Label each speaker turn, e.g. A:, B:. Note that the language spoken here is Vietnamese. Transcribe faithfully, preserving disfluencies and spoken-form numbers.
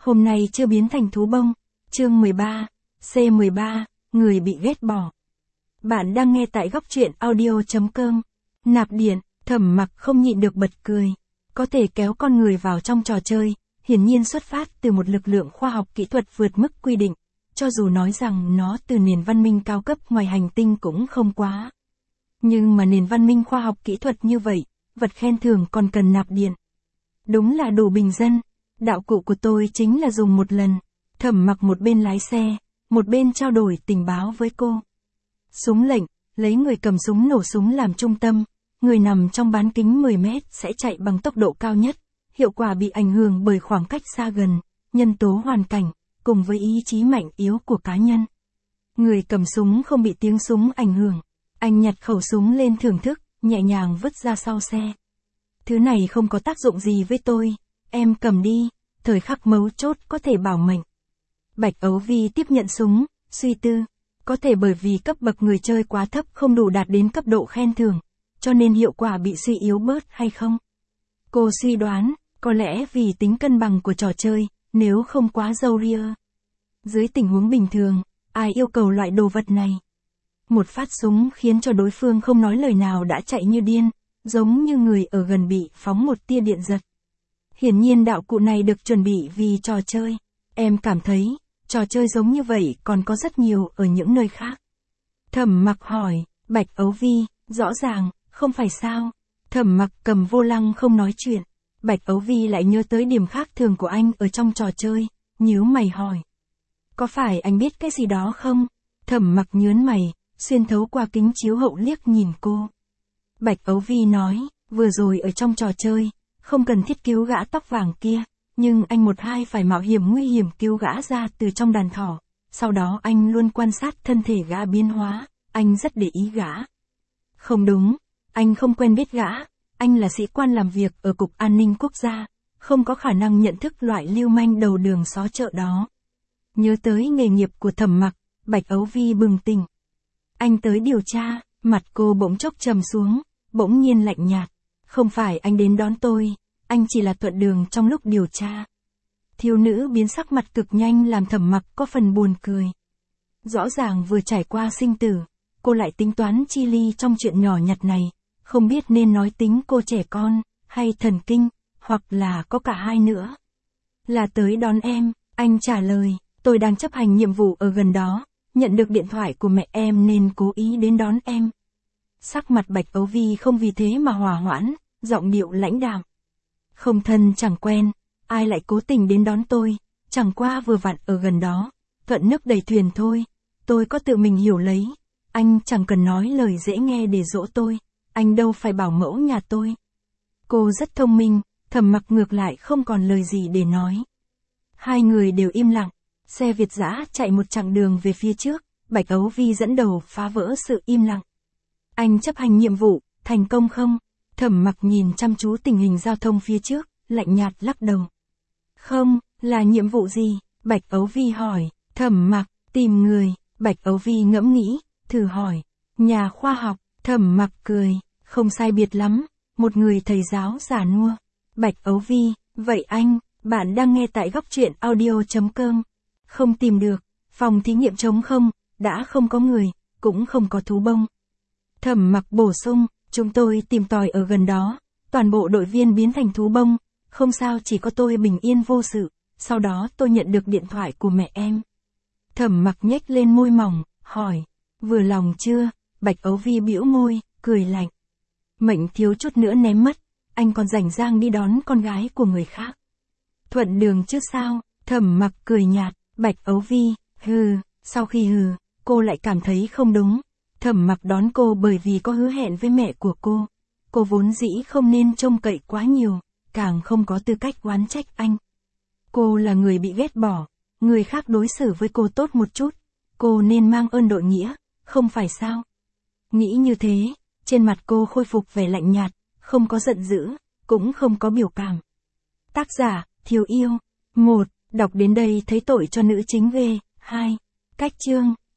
A: Hôm nay chưa biến thành thú bông. Chương mười ba, C mười ba, người bị ghét bỏ. Bạn đang nghe tại góc truyện audio chấm com. Nạp điện, Thẩm Mặc không nhịn được bật cười. Có thể kéo con người vào trong trò chơi, hiển nhiên xuất phát từ một lực lượng khoa học kỹ thuật vượt mức quy định. Cho dù nói rằng nó từ nền văn minh cao cấp ngoài hành tinh cũng không quá. Nhưng mà nền văn minh khoa học kỹ thuật như vậy, vật khen thưởng còn cần nạp điện. Đúng là đủ bình dân. Đạo cụ của tôi chính là dùng một lần. Thẩm Mặc một bên lái xe, một bên trao đổi tình báo với cô. Súng lệnh, lấy người cầm súng nổ súng làm trung tâm. Người nằm trong bán kính mười mét sẽ chạy bằng tốc độ cao nhất. Hiệu quả bị ảnh hưởng bởi khoảng cách xa gần, nhân tố hoàn cảnh, cùng với ý chí mạnh yếu của cá nhân. Người cầm súng không bị tiếng súng ảnh hưởng. Anh nhặt khẩu súng lên thưởng thức, nhẹ nhàng vứt ra sau xe. Thứ này không có tác dụng gì với tôi, em cầm đi, thời khắc mấu chốt có thể bảo mệnh. Bạch Ấu Vi tiếp nhận súng, suy tư. Có thể bởi vì cấp bậc người chơi quá thấp không đủ đạt đến cấp độ khen thưởng, cho nên hiệu quả bị suy yếu bớt hay không? Cô suy đoán, có lẽ vì tính cân bằng của trò chơi, nếu không quá râu ria. Dưới tình huống bình thường, ai yêu cầu loại đồ vật này? Một phát súng khiến cho đối phương không nói lời nào đã chạy như điên, giống như người ở gần bị phóng một tia điện giật. Hiển nhiên đạo cụ này được chuẩn bị vì trò chơi. Em cảm thấy, trò chơi giống như vậy còn có rất nhiều ở những nơi khác. Thẩm Mặc hỏi, Bạch Ấu Vi, rõ ràng, không phải sao? Thẩm Mặc cầm vô lăng không nói chuyện. Bạch Ấu Vi lại nhớ tới điểm khác thường của anh ở trong trò chơi, nhíu mày hỏi. Có phải anh biết cái gì đó không? Thẩm Mặc nhớn mày, xuyên thấu qua kính chiếu hậu liếc nhìn cô. Bạch Ấu Vi nói, vừa rồi ở trong trò chơi, không cần thiết cứu gã tóc vàng kia, nhưng anh một hai phải mạo hiểm nguy hiểm cứu gã ra từ trong đàn thỏ. Sau đó anh luôn quan sát thân thể gã biến hóa, anh rất để ý gã. Không đúng, anh không quen biết gã, anh là sĩ quan làm việc ở Cục An ninh Quốc gia, không có khả năng nhận thức loại lưu manh đầu đường xó chợ đó. Nhớ tới nghề nghiệp của Thẩm Mặc, Bạch Ấu Vi bừng tỉnh. Anh tới điều tra, mặt cô bỗng chốc trầm xuống, bỗng nhiên lạnh nhạt. Không phải anh đến đón tôi, anh chỉ là thuận đường trong lúc điều tra. Thiếu nữ biến sắc mặt cực nhanh làm Thẩm Mặc có phần buồn cười. Rõ ràng vừa trải qua sinh tử, cô lại tính toán chi ly trong chuyện nhỏ nhặt này, không biết nên nói tính cô trẻ con, hay thần kinh, hoặc là có cả hai nữa. Là tới đón em, anh trả lời, tôi đang chấp hành nhiệm vụ ở gần đó, nhận được điện thoại của mẹ em nên cố ý đến đón em. Sắc mặt Bạch Ấu Vi không vì thế mà hòa hoãn, giọng điệu lãnh đạm. Không thân chẳng quen, ai lại cố tình đến đón tôi, chẳng qua vừa vặn ở gần đó, thuận nước đẩy thuyền thôi, tôi có tự mình hiểu lấy, anh chẳng cần nói lời dễ nghe để dỗ tôi, anh đâu phải bảo mẫu nhà tôi. Cô rất thông minh, Thẩm Mặc ngược lại không còn lời gì để nói. Hai người đều im lặng, xe Việt dã chạy một chặng đường về phía trước, Bạch Ấu Vi dẫn đầu phá vỡ sự im lặng. Anh chấp hành nhiệm vụ, thành công không? Thẩm Mặc nhìn chăm chú tình hình giao thông phía trước, lạnh nhạt lắc đầu. Không, là nhiệm vụ gì? Bạch Ấu Vi hỏi. Thẩm Mặc, tìm người. Bạch Ấu Vi ngẫm nghĩ, thử hỏi. Nhà khoa học. Thẩm Mặc cười, không sai biệt lắm, một người thầy giáo già nua. Bạch Ấu Vi, vậy anh, bạn đang nghe tại góc truyện audio chấm com. Không tìm được, phòng thí nghiệm trống không, đã không có người, cũng không có thú bông. Thẩm Mặc bổ sung, chúng tôi tìm tòi ở gần đó, toàn bộ đội viên biến thành thú bông, không sao chỉ có tôi bình yên vô sự, sau đó tôi nhận được điện thoại của mẹ em. Thẩm Mặc nhếch lên môi mỏng, hỏi, vừa lòng chưa? Bạch Ấu Vi bĩu môi, cười lạnh. Mệnh thiếu chút nữa ném mất, anh còn rảnh rang đi đón con gái của người khác. Thuận đường chứ sao? Thẩm Mặc cười nhạt. Bạch Ấu Vi, hừ, sau khi hừ, cô lại cảm thấy không đúng. Thẩm Mặc đón cô bởi vì có hứa hẹn với mẹ của cô. Cô vốn dĩ không nên trông cậy quá nhiều, càng không có tư cách oán trách anh. Cô là người bị ghét bỏ, người khác đối xử với cô tốt một chút, cô nên mang ơn đội nghĩa, không phải sao? Nghĩ như thế, trên mặt cô khôi phục vẻ lạnh nhạt, không có giận dữ, cũng không có biểu cảm. Tác giả, Thiếu Yêu. một. Đọc đến đây thấy tội cho nữ chính ghê. hai. Cách chương.